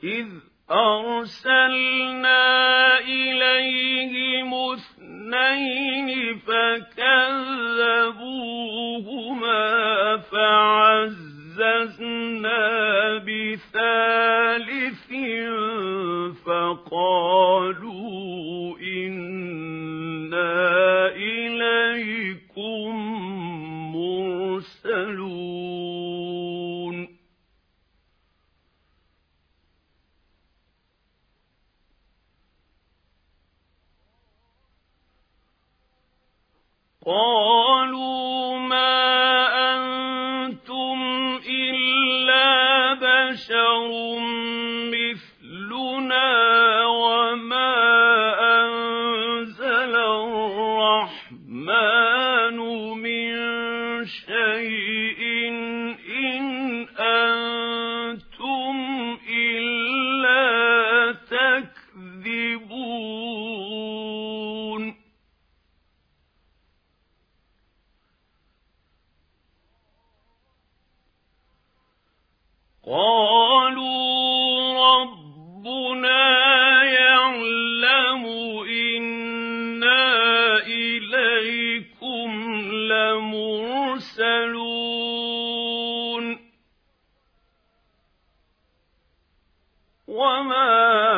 إذ أرسلنا إليهم اثنين فكذبوهما فعززنا بثالث فقالوا إنا إليكم مرسلون قالوا ما أنتم إلا بشر مثلنا وما أنزل الرحمن من شيء إن أنتم إلا تكذبون قالوا ربنا يعلم إنا إليكم لمرسلون وما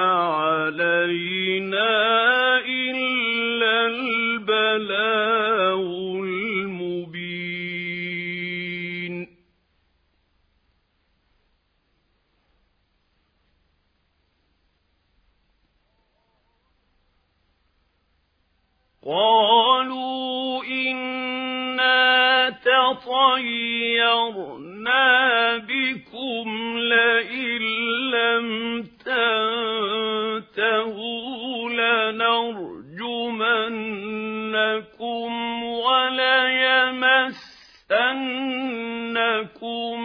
علينا إلا البلاغ المبين قالوا إنا تطيرنا بكم لئن لم تنتهوا لنرجمنكم وليمسنكم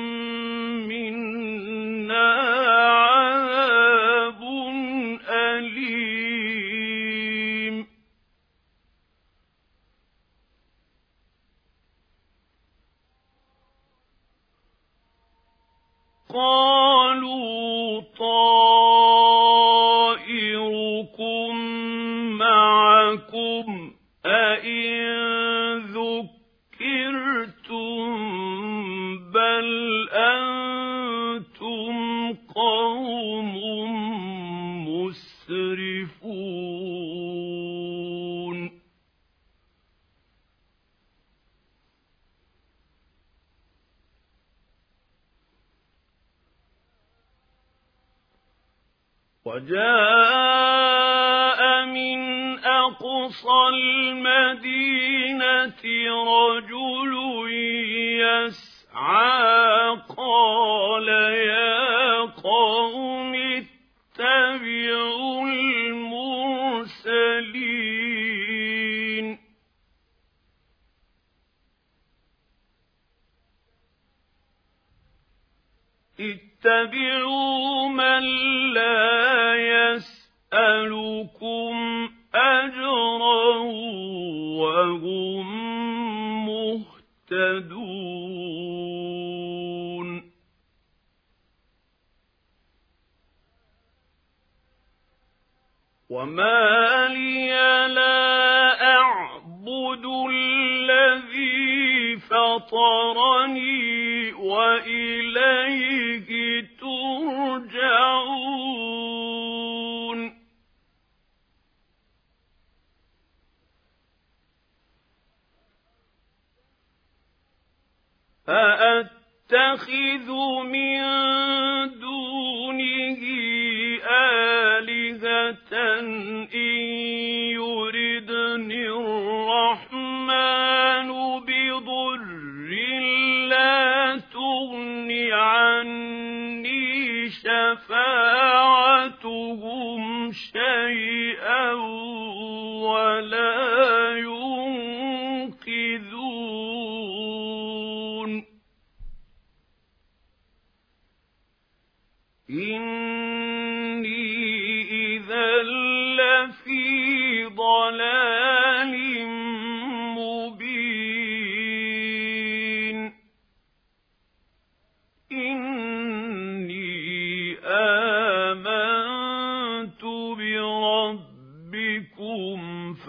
منا عذاب أليم قالوا طائركم معكم أئن ذكرتم بل أنتم قوم مسرفون وجاء من أقصى المدينة رجل يسعى قال يا قوم اتبعوا المرسلين اتبعوا من لا يسألكم أجرا وهم مهتدون وما لي لا أعبد الذي فطرني وإليه ترجعون أأتخذ من دونه آلهة إن يردني الرحمن بضر لا تغن عني شفاعتهم شيئا ولا ينقذون إني إذا لفي ضلال مبين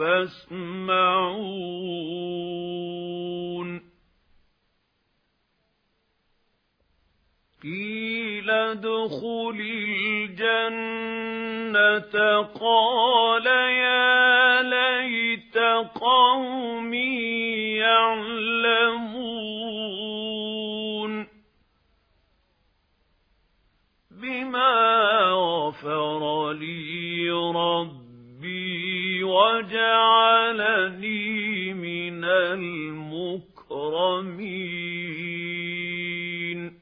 فاسمعون قيل ادخل الجنة قال يا ليت قومي يعلمون بما غفر لي ربي وجعلني من المكرمين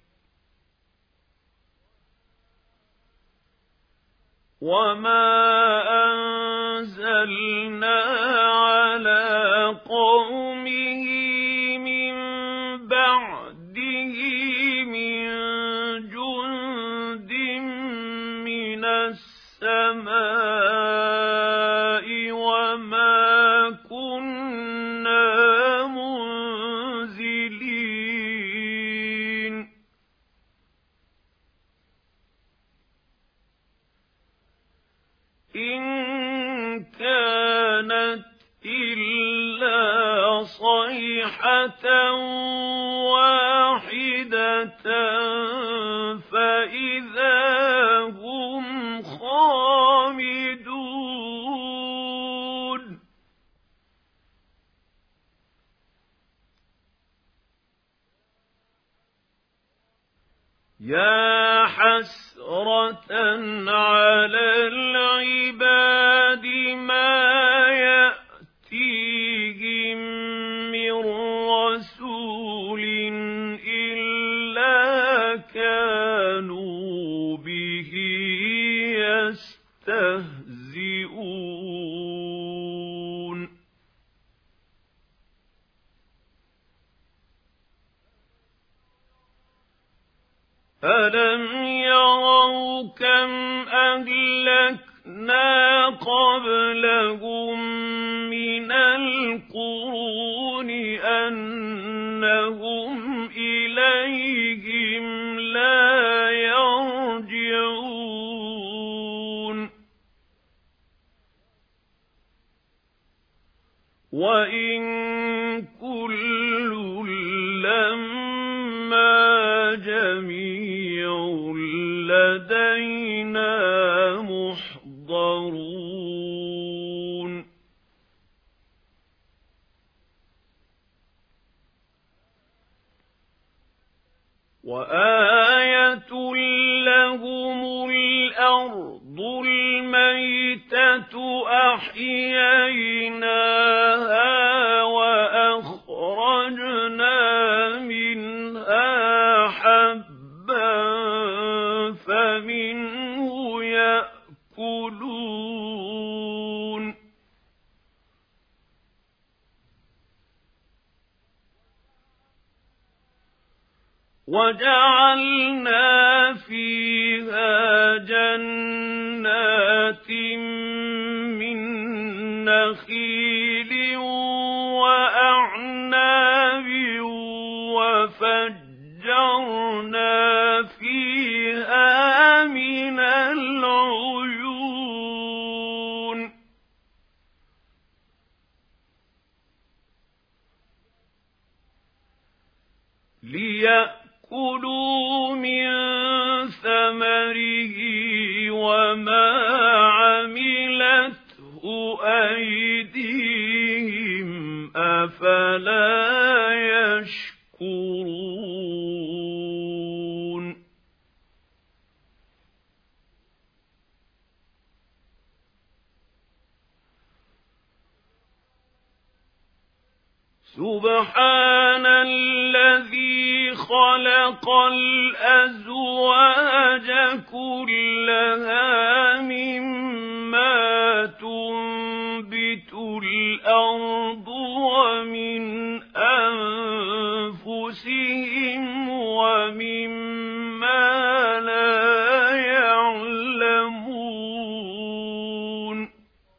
وما أنزلنا على قومه من بعده من جند من السماء وما كنا منزلين إن كانت إلا صيحة واحدة فإذا هم خامدون يا حسرة على العباد ما يأتيهم من رسول إلا كانوا به يستهزئون ألم يروا كم أهلكنا قبلهم من القرون أنهم إليهم لا يرجعون وإن كل لما جميع لدينا محضرون وآية لهم الأرض الميتة أحييناها وأخرجنا منها حبا فمنه يأكلون وجعلنا فيها جنات من نخيل وأعناب وفجرنا فيها من العيون ليأكلوا من ثمره وما عملته أيديهم أفلا يشكرون سبحان الذي خلق الأزواج كلها مما تنبت الأرض ومن أنفسهم ومما لا يعلمون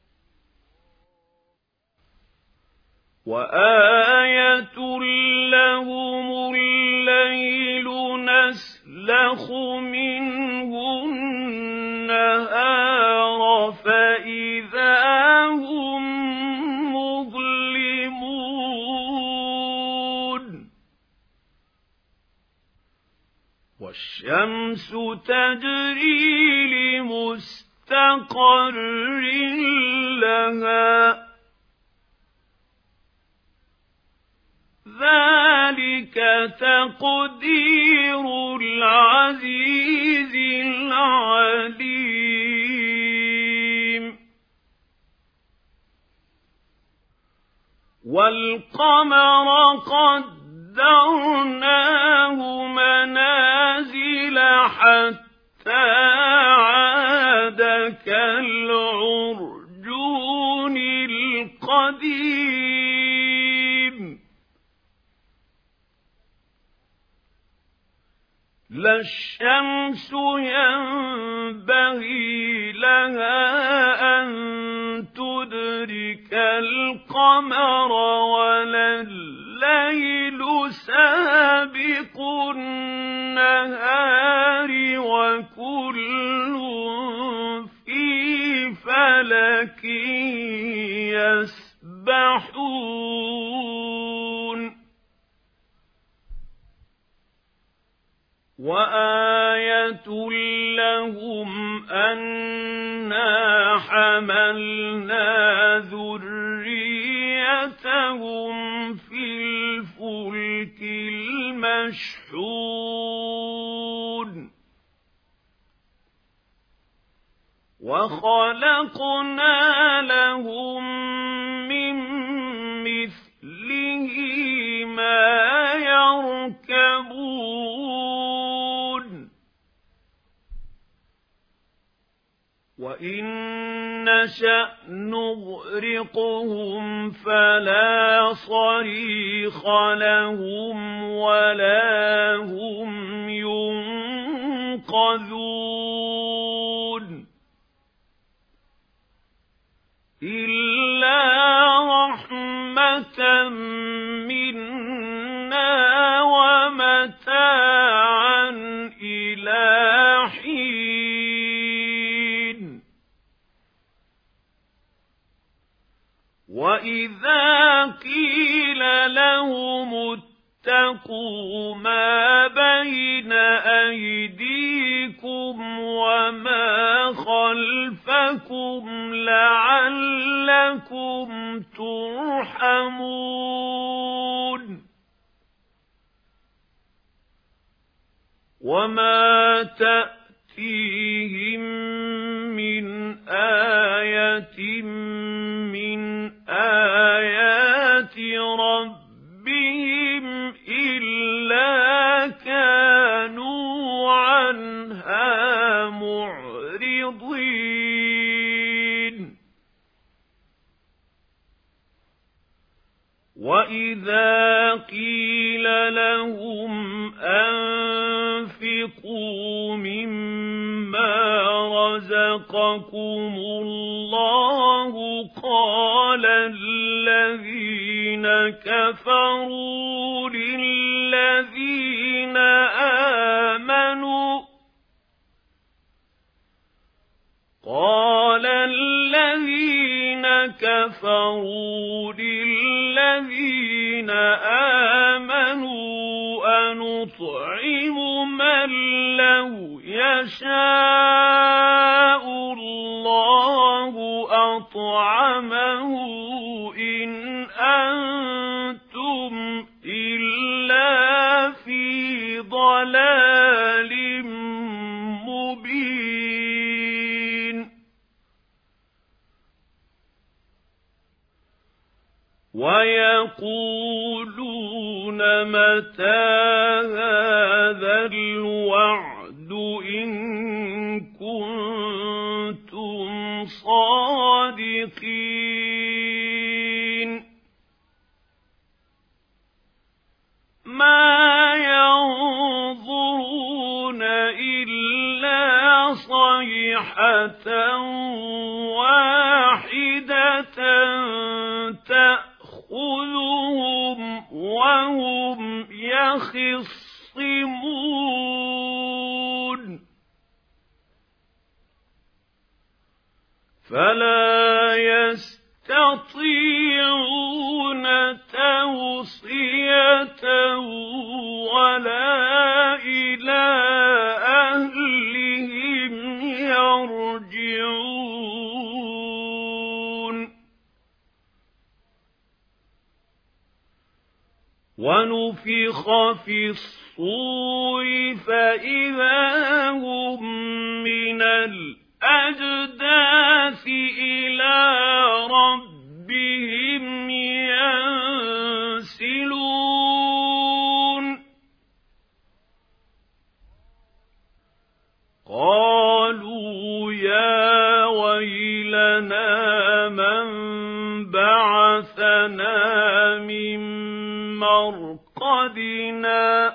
وآية لهم الليل نسلخ منه النهار فإذا هم والشمس تجري لمستقر لها ذلك تقدير العزيز العليم والقمر قدرناه منازل حتى عاد كالعرجون القديم لا الشمس ينبغي لها أن تدرك القمر ولا الليل سابق النهار وكل في فلك يسبحون وآية لهم أنا حملنا ذريتهم في الفلك المشحون وخلقنا لهم من مثله ما يركبون وإن نشأ نغرقهم فلا صريخ لهم ولا هم ينقذون إلا رحمة منا ومتاعا إلى حين وإذا قيل لهم اتقوا ما بين أيديكم وما خلفكم لعلكم ترحمون وما تأتيهم من آية من آيات ربهم إلا كانوا عنها معرضين وإذا قيل لهم أنفقوا مما رزقكم الله قال الذين كفروا للذين آمنوا أنطعم من لو يشاء الله أطعمه إن أنتم إلا في ضلال مبين ويقولون متى هذا الوعد إن كنتم صادقين ما ينظرون إلا صيحة واحدة تأخذهم وهم يخصمون فلا يستطيعون توصية ولا إلى ونفخ في الصور فإذا هم من الأجداث إلى ربهم ينسلون قالوا يا ويلنا من بعثنا من مرقدنا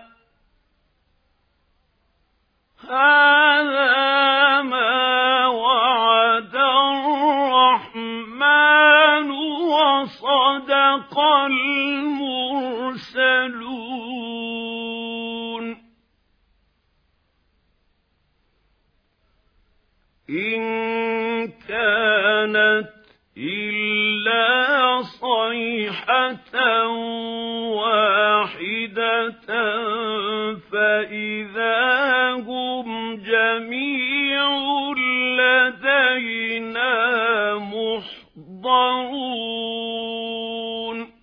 هذا ما وعد الرحمن وصدق المرسلون إن كانت إلا صيحة واحدة فإذا هم جميع لدينا محضرون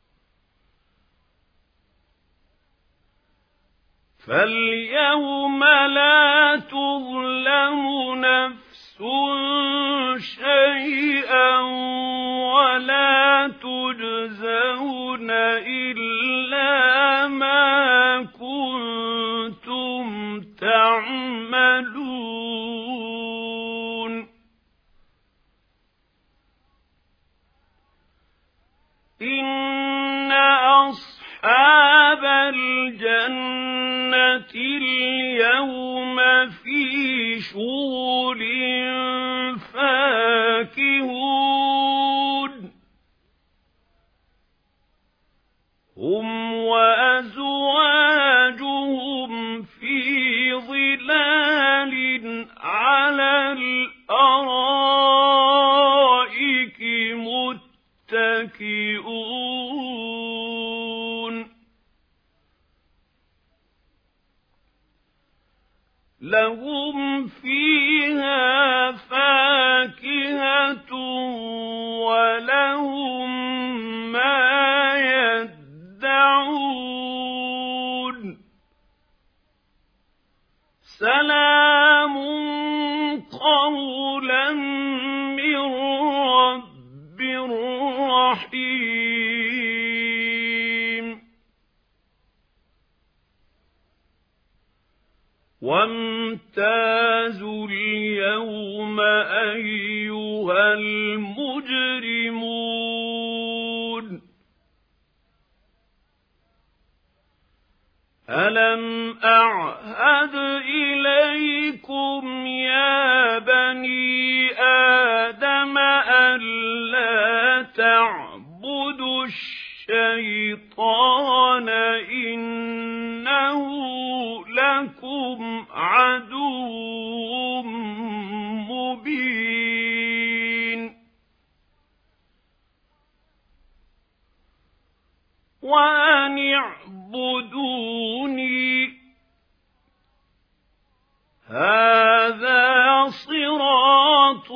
فاليوم لا تظلم نفس شيئا ولا تجزون إلا ما كنتم تعملون إن أصحاب الجنة اليوم في شغل فاكهون هم وأزواجهم في ظلال على الأرائك متكئون لهم فيها فاكهة ولهم ما يدعون سلام قولا من رب رحيم وامتازوا اليوم أيها المجرمون ألم أعهد إليكم يا بني آدم ألا تعبدوا الشيطان إنه لكم عدو مبين وأن اعبدوني هذا صراط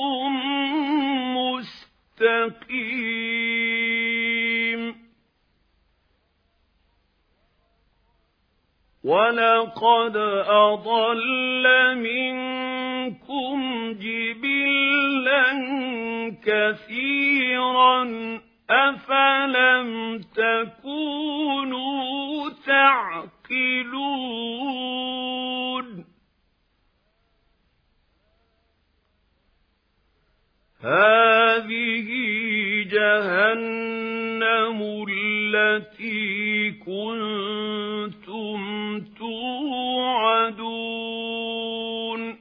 مستقيم ولقد أضل منكم جبلا كثيرا أفلم تكونوا تعقلون هذه جهنم التي كنتم توعدون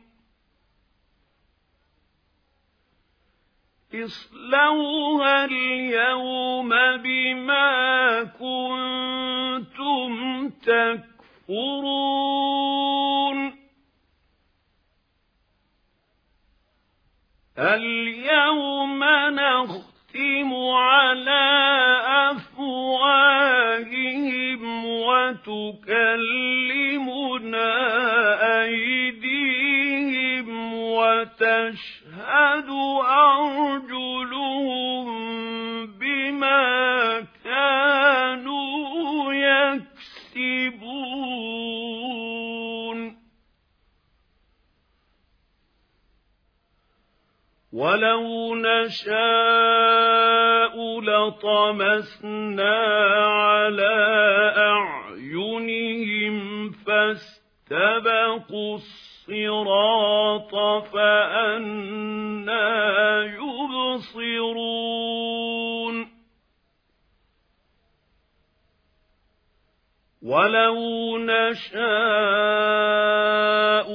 اصلوها اليوم بما كنتم تكفرون اليوم نختم على أفواههم وتكلمنا أيديهم وتشهد أرجلهم بما كانوا يكسبون نشاء لطمسنا على أعينهم فاستبقوا الصراط فأنى يبصرون ولو نشاء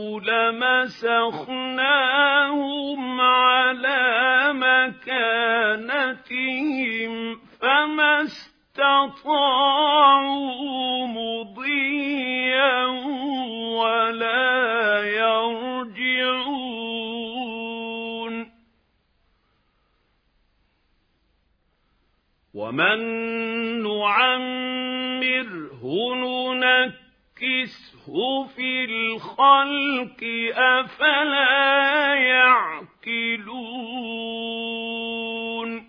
لمسخناهم على مكانتهم فما استطاعوا مضيا ولا يرجعون ومن نعمره ننكسه في الخلق أفلا يعقلون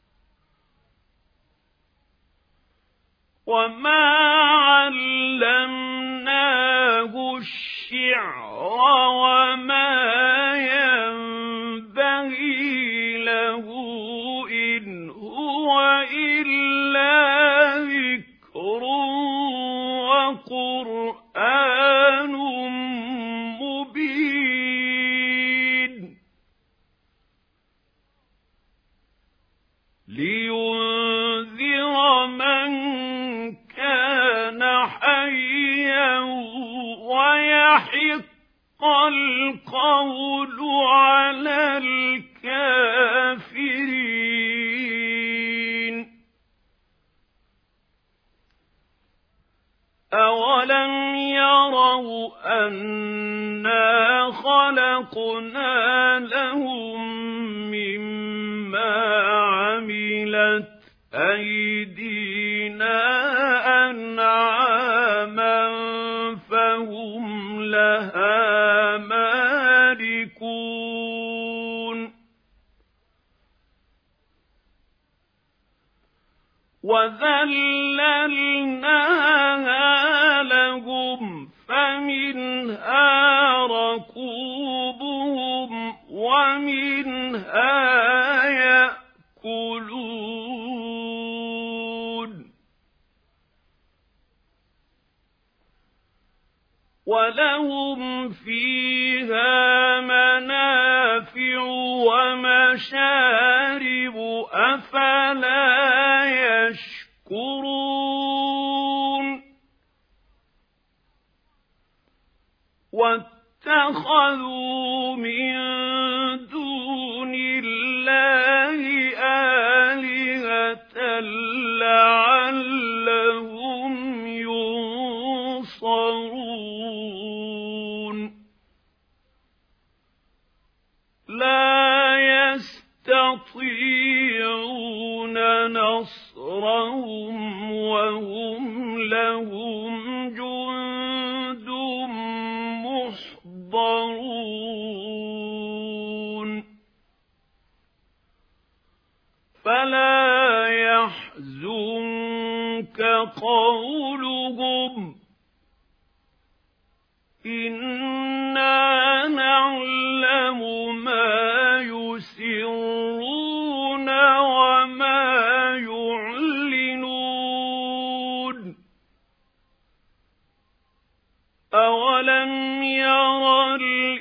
وما علمناه الشعر وما ينبغي له إن هو إلا ذكر وقرآن مبين لينذر من كان حيا ويحق القول على الكافرين أولم يروا أنا خلقنا لهم مما عملت أيدينا أنعاما فهم لها مالكون وذللناها لهم فمنها ركوبهم ومنها يأكلون ولهم فيها منافع ومشارب أفلا يشكرون واتخذوا من دون الله آلهة لعلهم ينصرون لا يستطيعون نصرهم وهم لهم جند محضرون فلا يحزنك قولهم إنا نعلم ما يسرون وما يعلنون أولم ير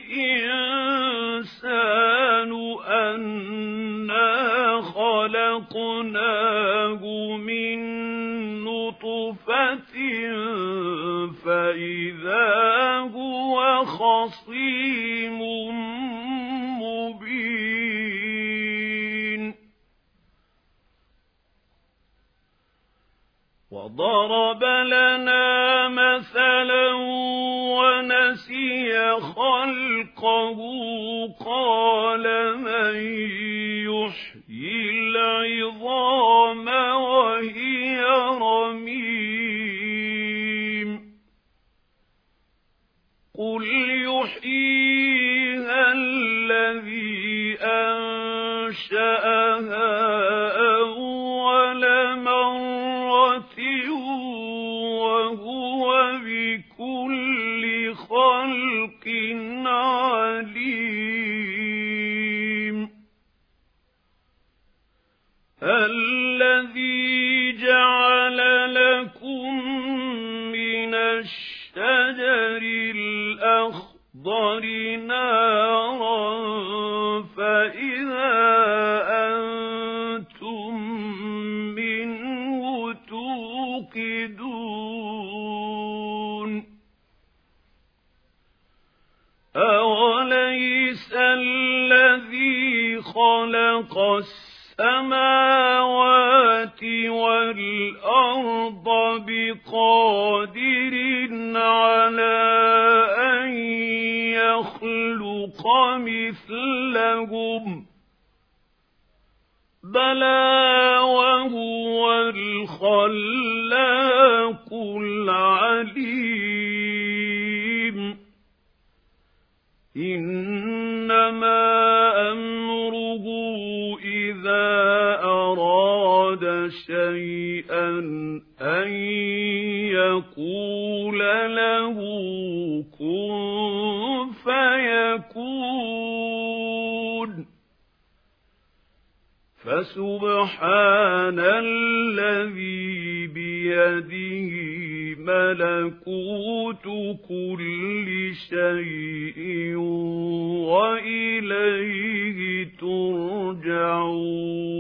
الإنسان أنا خلقناه من نطفة فإذا هو خصيم مبين وضرب لنا مثلا ونسي خلقه قال من يحيي العظام وهي رميم قل يحييها الذي أنشأها أول مرة وهو بكل خلق عليم الشجر الأخضر نارا فإذا أنتم منه توقدون أوليس الذي خلق السماوات والأرض بقادر على أن يخلق مثلهم بلى وهو الخلاق العليم إنما أمره إذا أراد شيئا أن يقول له كن فيكون فسبحان الذي بيده ملكوت كل شيء وإليه ترجعون